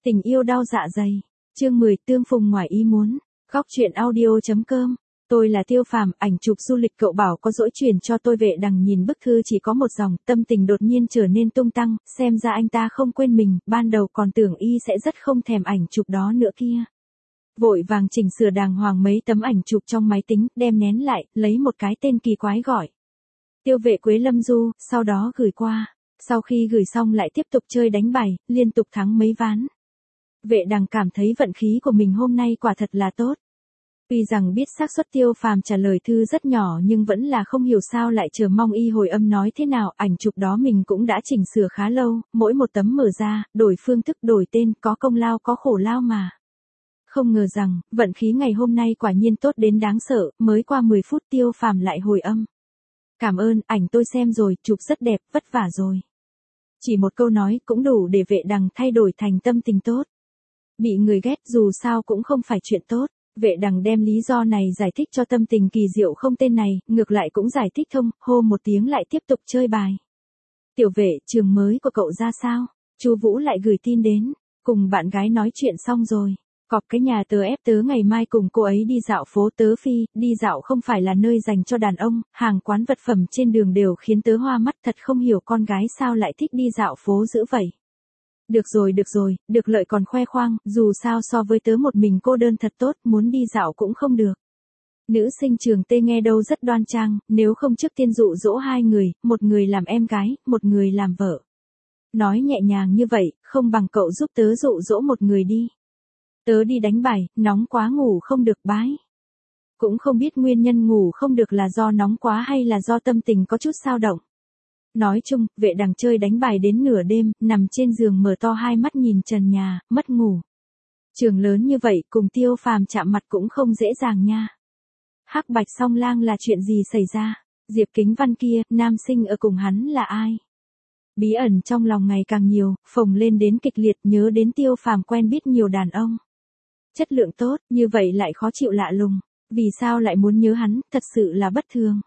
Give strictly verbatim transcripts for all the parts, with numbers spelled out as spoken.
Tình yêu đau dạ dày. Chương mười tương phùng ngoài ý muốn. Góc truyện audio.com. Tôi là Tiêu Phàm, ảnh chụp du lịch cậu bảo có dỗi truyền cho tôi. Vệ Đằng nhìn bức thư chỉ có một dòng, tâm tình đột nhiên trở nên tung tăng, xem ra anh ta không quên mình, ban đầu còn tưởng y sẽ rất không thèm ảnh chụp đó nữa kia. Vội vàng chỉnh sửa đàng hoàng mấy tấm ảnh chụp trong máy tính, đem nén lại, lấy một cái tên kỳ quái gọi Tiêu Vệ Quế Lâm Du, sau đó gửi qua. Sau khi gửi xong lại tiếp tục chơi đánh bài, liên tục thắng mấy ván. Vệ Đằng cảm thấy vận khí của mình hôm nay quả thật là tốt. Tuy rằng biết xác suất Tiêu Phàm trả lời thư rất nhỏ nhưng vẫn là không hiểu sao lại chờ mong y hồi âm nói thế nào. Ảnh chụp đó mình cũng đã chỉnh sửa khá lâu, mỗi một tấm mở ra, đổi phương thức đổi tên, có công lao có khổ lao mà. Không ngờ rằng, vận khí ngày hôm nay quả nhiên tốt đến đáng sợ, mới qua mười phút Tiêu Phàm lại hồi âm. Cảm ơn, ảnh tôi xem rồi, chụp rất đẹp, vất vả rồi. Chỉ một câu nói cũng đủ để Vệ Đằng thay đổi thành tâm tình tốt. Bị người ghét dù sao cũng không phải chuyện tốt. Vệ Đằng đem lý do này giải thích cho tâm tình kỳ diệu không tên này, ngược lại cũng giải thích thông, hô một tiếng lại tiếp tục chơi bài. Tiểu Vệ, trường mới của cậu ra sao? Chu Vũ lại gửi tin đến, cùng bạn gái nói chuyện xong rồi. Cọp cái nhà tớ ép tớ ngày mai cùng cô ấy đi dạo phố. Tớ phi, đi dạo không phải là nơi dành cho đàn ông, hàng quán vật phẩm trên đường đều khiến tớ hoa mắt, thật không hiểu con gái sao lại thích đi dạo phố dữ vậy. Được rồi được rồi, được lợi còn khoe khoang, dù sao so với tớ một mình cô đơn thật tốt, muốn đi dạo cũng không được. Nữ sinh trường Tê nghe đâu rất đoan trang, nếu không trước tiên dụ dỗ hai người, một người làm em gái, một người làm vợ. Nói nhẹ nhàng như vậy, không bằng cậu giúp tớ dụ dỗ một người đi. Tớ đi đánh bài, nóng quá ngủ không được bái. Cũng không biết nguyên nhân ngủ không được là do nóng quá hay là do tâm tình có chút dao động. Nói chung, Vệ Đằng chơi đánh bài đến nửa đêm, nằm trên giường mở to hai mắt nhìn trần nhà, mất ngủ. Trường lớn như vậy, cùng Tiêu Phàm chạm mặt cũng không dễ dàng nha. Hắc Bạch Song Lang là chuyện gì xảy ra? Diệp Kính Văn kia, nam sinh ở cùng hắn là ai? Bí ẩn trong lòng ngày càng nhiều, phồng lên đến kịch liệt, nhớ đến Tiêu Phàm quen biết nhiều đàn ông. Chất lượng tốt, như vậy lại khó chịu lạ lùng. Vì sao lại muốn nhớ hắn, thật sự là bất thường.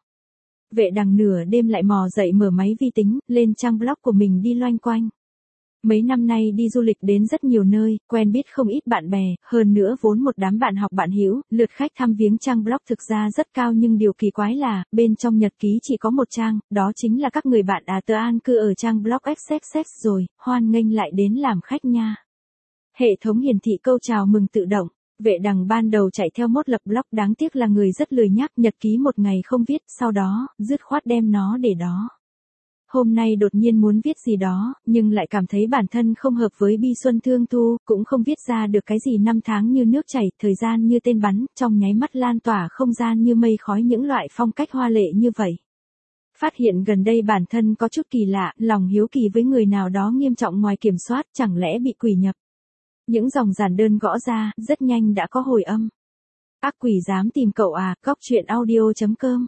Vệ Đằng nửa đêm lại mò dậy mở máy vi tính, lên trang blog của mình đi loanh quanh. Mấy năm nay đi du lịch đến rất nhiều nơi, quen biết không ít bạn bè, hơn nữa vốn một đám bạn học bạn hữu, lượt khách thăm viếng trang blog thực ra rất cao nhưng điều kỳ quái là, bên trong nhật ký chỉ có một trang, đó chính là các người bạn à tớ an cư ở trang blog ích ích ích rồi, hoan nghênh lại đến làm khách nha. Hệ thống hiển thị câu chào mừng tự động. Vệ Đằng ban đầu chạy theo mốt lập blog, đáng tiếc là người rất lười nhác, nhật ký một ngày không viết, sau đó, dứt khoát đem nó để đó. Hôm nay đột nhiên muốn viết gì đó, nhưng lại cảm thấy bản thân không hợp với bi xuân thương thu, cũng không viết ra được cái gì năm tháng như nước chảy, thời gian như tên bắn, trong nháy mắt lan tỏa không gian như mây khói những loại phong cách hoa lệ như vậy. Phát hiện gần đây bản thân có chút kỳ lạ, lòng hiếu kỳ với người nào đó nghiêm trọng ngoài kiểm soát, chẳng lẽ bị quỷ nhập. Những dòng giản đơn gõ ra, rất nhanh đã có hồi âm. Ác quỷ dám tìm cậu à, góc truyện audio.com.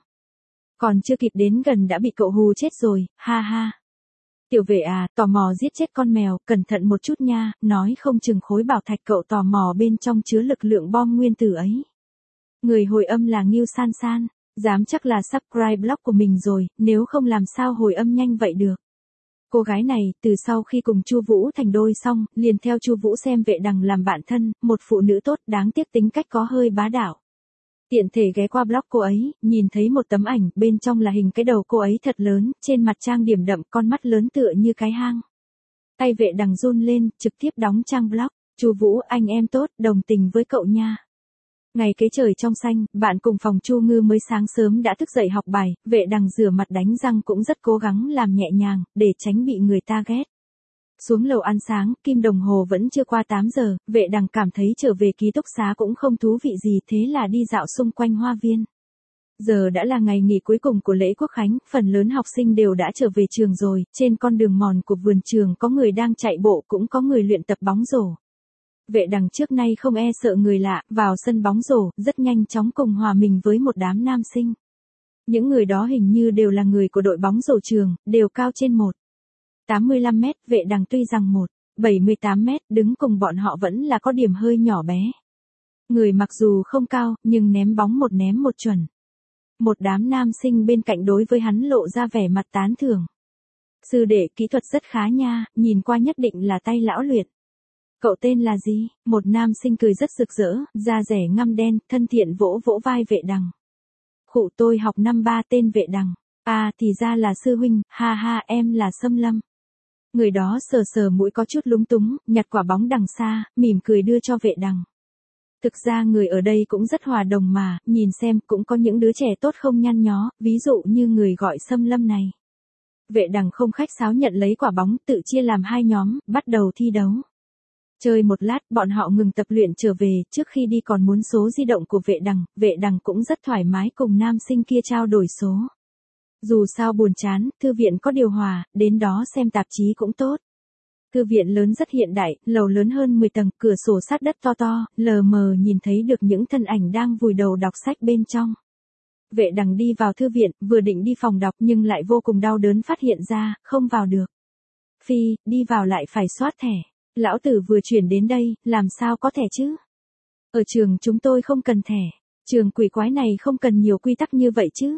Còn chưa kịp đến gần đã bị cậu hù chết rồi, ha ha. Tiểu Vệ à, tò mò giết chết con mèo, cẩn thận một chút nha, nói không chừng khối bảo thạch cậu tò mò bên trong chứa lực lượng bom nguyên tử ấy. Người hồi âm là Ngưu San San, dám chắc là subscribe blog của mình rồi, nếu không làm sao hồi âm nhanh vậy được. Cô gái này, từ sau khi cùng Chu Vũ thành đôi xong, liền theo Chu Vũ xem Vệ Đằng làm bạn thân, một phụ nữ tốt, đáng tiếc tính cách có hơi bá đạo. Tiện thể ghé qua blog cô ấy, nhìn thấy một tấm ảnh, bên trong là hình cái đầu cô ấy thật lớn, trên mặt trang điểm đậm, con mắt lớn tựa như cái hang. Tay Vệ Đằng run lên, trực tiếp đóng trang blog. Chu Vũ, anh em tốt, đồng tình với cậu nha. Ngày kế trời trong xanh, bạn cùng phòng Chu Ngư mới sáng sớm đã thức dậy học bài, Vệ Đằng rửa mặt đánh răng cũng rất cố gắng làm nhẹ nhàng, để tránh bị người ta ghét. Xuống lầu ăn sáng, kim đồng hồ vẫn chưa qua tám giờ, Vệ Đằng cảm thấy trở về ký túc xá cũng không thú vị gì, thế là đi dạo xung quanh hoa viên. Giờ đã là ngày nghỉ cuối cùng của lễ Quốc Khánh, phần lớn học sinh đều đã trở về trường rồi, trên con đường mòn của vườn trường có người đang chạy bộ cũng có người luyện tập bóng rổ. Vệ Đằng trước nay không e sợ người lạ, vào sân bóng rổ, rất nhanh chóng cùng hòa mình với một đám nam sinh. Những người đó hình như đều là người của đội bóng rổ trường, đều cao trên một phẩy tám mươi lăm mét, Vệ Đằng tuy rằng một phẩy bảy mươi tám mét, đứng cùng bọn họ vẫn là có điểm hơi nhỏ bé. Người mặc dù không cao, nhưng ném bóng một ném một chuẩn. Một đám nam sinh bên cạnh đối với hắn lộ ra vẻ mặt tán thưởng. Sư đệ kỹ thuật rất khá nha, nhìn qua nhất định là tay lão luyện. Cậu tên là gì? Một nam sinh cười rất rực rỡ, da rẻ ngăm đen, thân thiện vỗ vỗ vai Vệ Đằng. Khụ tôi học năm ba tên Vệ Đằng. À thì ra là sư huynh, ha ha em là Sâm Lâm. Người đó sờ sờ mũi có chút lúng túng, nhặt quả bóng đằng xa, mỉm cười đưa cho Vệ Đằng. Thực ra người ở đây cũng rất hòa đồng mà, nhìn xem cũng có những đứa trẻ tốt không nhăn nhó, ví dụ như người gọi Sâm Lâm này. Vệ Đằng không khách sáo nhận lấy quả bóng, tự chia làm hai nhóm, bắt đầu thi đấu. Chơi một lát, bọn họ ngừng tập luyện trở về, trước khi đi còn muốn số di động của Vệ Đằng, Vệ Đằng cũng rất thoải mái cùng nam sinh kia trao đổi số. Dù sao buồn chán, thư viện có điều hòa, đến đó xem tạp chí cũng tốt. Thư viện lớn rất hiện đại, lầu lớn hơn mười tầng, cửa sổ sát đất to to, lờ mờ nhìn thấy được những thân ảnh đang vùi đầu đọc sách bên trong. Vệ Đằng đi vào thư viện, vừa định đi phòng đọc nhưng lại vô cùng đau đớn phát hiện ra, không vào được. Phi, đi vào lại phải soát thẻ. Lão tử vừa chuyển đến đây, làm sao có thẻ chứ? Ở trường chúng tôi không cần thẻ. Trường quỷ quái này không cần nhiều quy tắc như vậy chứ.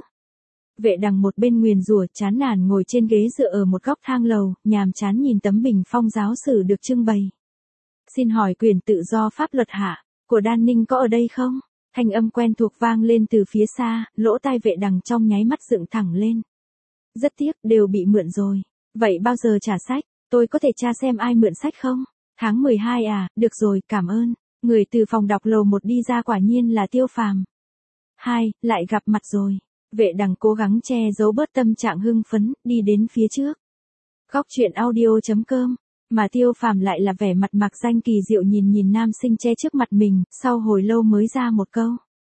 Vệ Đằng một bên nguyền rủa chán nản ngồi trên ghế dựa ở một góc thang lầu, nhàm chán nhìn tấm bình phong giáo sử được trưng bày. Xin hỏi quyền tự do pháp luật hạ, của Đan Ninh có ở đây không? Thanh âm quen thuộc vang lên từ phía xa, lỗ tai Vệ Đằng trong nháy mắt dựng thẳng lên. Rất tiếc, đều bị mượn rồi. Vậy bao giờ trả sách? Tôi có thể tra xem ai mượn sách không? Tháng mười hai à, được rồi, cảm ơn. Người từ phòng đọc lầu một đi ra quả nhiên là Tiêu Phàm. Hai, lại gặp mặt rồi. Vệ Đằng cố gắng che giấu bớt tâm trạng hưng phấn, đi đến phía trước. Góc truyện audio chấm com, mà Tiêu Phàm lại là vẻ mặt mạc danh kỳ diệu nhìn nhìn nam sinh che trước mặt mình, sau hồi lâu mới ra một câu.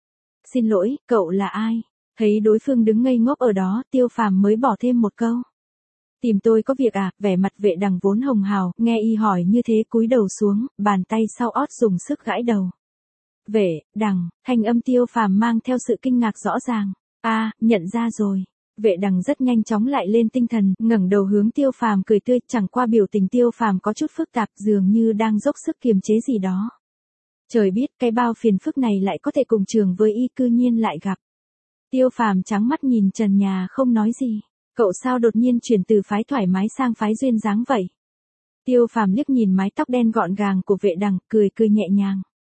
Xin lỗi, cậu là ai? Thấy đối phương đứng ngây ngốc ở đó, Tiêu Phàm mới bỏ thêm một câu. Tìm tôi có việc à? Vẻ mặt Vệ Đằng vốn hồng hào, nghe y hỏi như thế cúi đầu xuống, bàn tay sau ót dùng sức gãi đầu. Vệ Đằng, thanh âm Tiêu Phàm mang theo sự kinh ngạc rõ ràng. A, à, nhận ra rồi. Vệ Đằng rất nhanh chóng lại lên tinh thần, ngẩng đầu hướng Tiêu Phàm cười tươi, chẳng qua biểu tình Tiêu Phàm có chút phức tạp, dường như đang dốc sức kiềm chế gì đó. Trời biết, cái bao phiền phức này lại có thể cùng trường với y, cư nhiên lại gặp. Tiêu Phàm trắng mắt nhìn trần nhà không nói gì. Cậu sao đột nhiên chuyển từ phái thoải mái sang phái duyên dáng vậy? Tiêu Phàm liếc nhìn mái tóc đen gọn gàng của Vệ Đằng, cười cười nhẹ nhàng.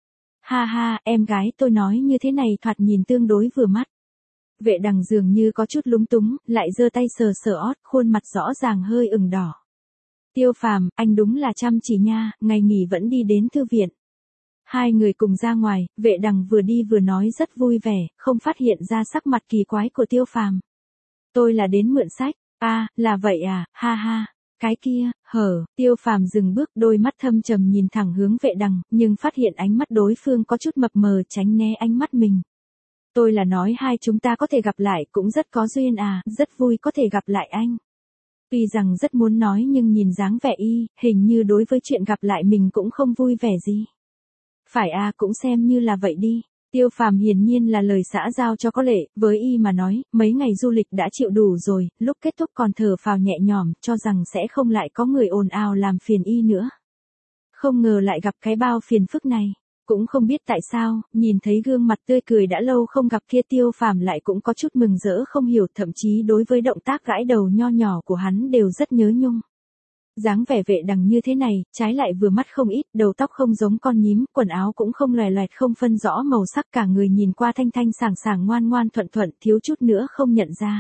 Ha ha, em gái tôi nói như thế này thoạt nhìn tương đối vừa mắt. Vệ Đằng dường như có chút lúng túng, lại giơ tay sờ sờ ót, khuôn mặt rõ ràng hơi ửng đỏ. Tiêu Phàm, anh đúng là chăm chỉ nha, ngày nghỉ vẫn đi đến thư viện. Hai người cùng ra ngoài, Vệ Đằng vừa đi vừa nói rất vui vẻ, không phát hiện ra sắc mặt kỳ quái của Tiêu Phàm. Tôi là đến mượn sách. A, à, là vậy à, ha ha. Cái kia, hở, Tiêu Phàm dừng bước, đôi mắt thâm trầm nhìn thẳng hướng Vệ Đằng, nhưng phát hiện ánh mắt đối phương có chút mập mờ, tránh né ánh mắt mình. Tôi là nói hai chúng ta có thể gặp lại, cũng rất có duyên à, rất vui có thể gặp lại anh. Tuy rằng rất muốn nói nhưng nhìn dáng vẻ y, hình như đối với chuyện gặp lại mình cũng không vui vẻ gì. Phải à, cũng xem như là vậy đi. Tiêu Phàm hiển nhiên là lời xã giao cho có lệ, với y mà nói, mấy ngày du lịch đã chịu đủ rồi, lúc kết thúc còn thở phào nhẹ nhõm, cho rằng sẽ không lại có người ồn ào làm phiền y nữa. Không ngờ lại gặp cái bao phiền phức này, cũng không biết tại sao, nhìn thấy gương mặt tươi cười đã lâu không gặp kia Tiêu Phàm lại cũng có chút mừng rỡ không hiểu, thậm chí đối với động tác gãi đầu nho nhỏ của hắn đều rất nhớ nhung. Dáng vẻ Vệ Đằng như thế này, trái lại vừa mắt không ít, đầu tóc không giống con nhím, quần áo cũng không loè loẹt không phân rõ màu sắc, cả người nhìn qua thanh thanh sảng sảng ngoan ngoan thuận thuận, thiếu chút nữa không nhận ra.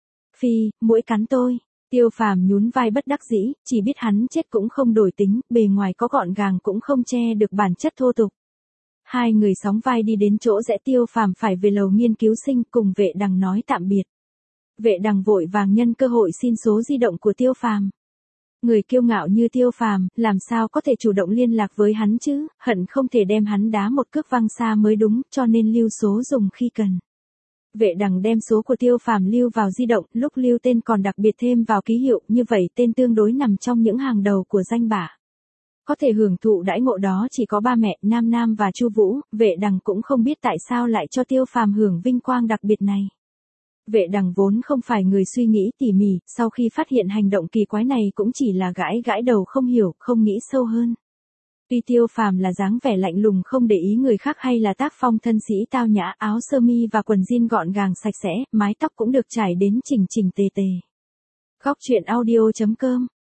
Phi, muỗi cắn tôi. Tiêu Phàm nhún vai bất đắc dĩ, chỉ biết hắn chết cũng không đổi tính, bề ngoài có gọn gàng cũng không che được bản chất thô tục. Hai người sóng vai đi đến chỗ rẽ, Tiêu Phàm phải về lầu nghiên cứu sinh cùng Vệ Đằng nói tạm biệt. Vệ Đằng vội vàng nhân cơ hội xin số di động của Tiêu Phàm. Người kiêu ngạo như Tiêu Phàm, làm sao có thể chủ động liên lạc với hắn chứ, hận không thể đem hắn đá một cước văng xa mới đúng, cho nên lưu số dùng khi cần. Vệ Đằng đem số của Tiêu Phàm lưu vào di động, lúc lưu tên còn đặc biệt thêm vào ký hiệu, như vậy tên tương đối nằm trong những hàng đầu của danh bạ. Có thể hưởng thụ đãi ngộ đó chỉ có ba mẹ, Nam Nam và Chu Vũ, Vệ Đằng cũng không biết tại sao lại cho Tiêu Phàm hưởng vinh quang đặc biệt này. Vệ Đằng vốn không phải người suy nghĩ tỉ mỉ, sau khi phát hiện hành động kỳ quái này cũng chỉ là gãi gãi đầu không hiểu, không nghĩ sâu hơn. Tuy Tiêu Phàm là dáng vẻ lạnh lùng không để ý người khác hay là tác phong thân sĩ tao nhã, áo sơ mi và quần jean gọn gàng sạch sẽ, mái tóc cũng được trải đến chỉnh chỉnh tề tề. Góc truyện audio chấm com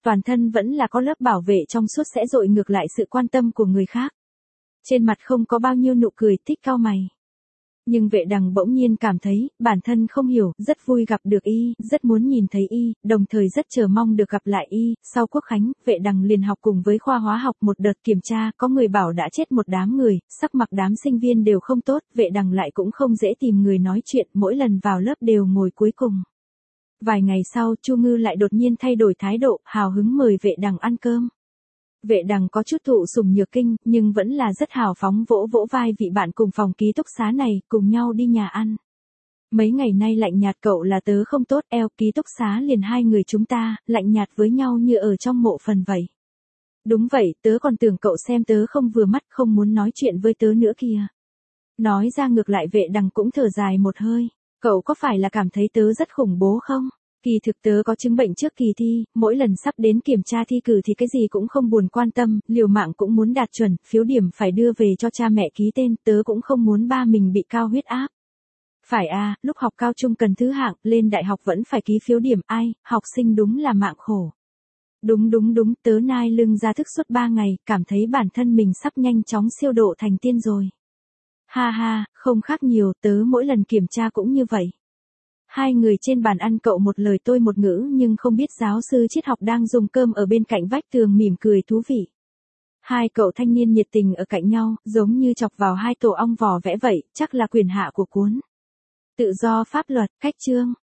Toàn thân vẫn là có lớp bảo vệ trong suốt sẽ dội ngược lại sự quan tâm của người khác. Trên mặt không có bao nhiêu nụ cười, tích cau mày. Nhưng vệ đằng bỗng nhiên cảm thấy, bản thân không hiểu, rất vui gặp được y, rất muốn nhìn thấy y, đồng thời rất chờ mong được gặp lại y. Sau quốc khánh, vệ đằng liền học cùng với khoa hóa học một đợt kiểm tra, có người bảo đã chết một đám người, sắc mặt đám sinh viên đều không tốt, vệ đằng lại cũng không dễ tìm người nói chuyện, mỗi lần vào lớp đều ngồi cuối cùng. Vài ngày sau, Chu Ngư lại đột nhiên thay đổi thái độ, hào hứng mời vệ đằng ăn cơm. Vệ đằng có chút thụ sủng nhược kinh, nhưng vẫn là rất hào phóng vỗ vỗ vai vị bạn cùng phòng ký túc xá này, cùng nhau đi nhà ăn. Mấy ngày nay lạnh nhạt cậu là tớ không tốt, eo ký túc xá liền hai người chúng ta, lạnh nhạt với nhau như ở trong mộ phần vậy. Đúng vậy, tớ còn tưởng cậu xem tớ không vừa mắt, không muốn nói chuyện với tớ nữa kìa. Nói ra ngược lại vệ đằng cũng thở dài một hơi, cậu có phải là cảm thấy tớ rất khủng bố không? Kỳ thực tớ có chứng bệnh trước kỳ thi, mỗi lần sắp đến kiểm tra thi cử thì cái gì cũng không buồn quan tâm, liều mạng cũng muốn đạt chuẩn, phiếu điểm phải đưa về cho cha mẹ ký tên, tớ cũng không muốn ba mình bị cao huyết áp. Phải à, lúc học cao trung cần thứ hạng, lên đại học vẫn phải ký phiếu điểm, ai, học sinh đúng là mạng khổ. Đúng đúng đúng, tớ nai lưng ra thức suốt ba ngày, cảm thấy bản thân mình sắp nhanh chóng siêu độ thành tiên rồi. Ha ha, không khác nhiều, tớ mỗi lần kiểm tra cũng như vậy. Hai người trên bàn ăn cậu một lời tôi một ngữ nhưng không biết giáo sư triết học đang dùng cơm ở bên cạnh vách tường mỉm cười thú vị. Hai cậu thanh niên nhiệt tình ở cạnh nhau, giống như chọc vào hai tổ ong vò vẽ vậy, chắc là quyền hạ của cuốn. Tự do pháp luật, cách chương.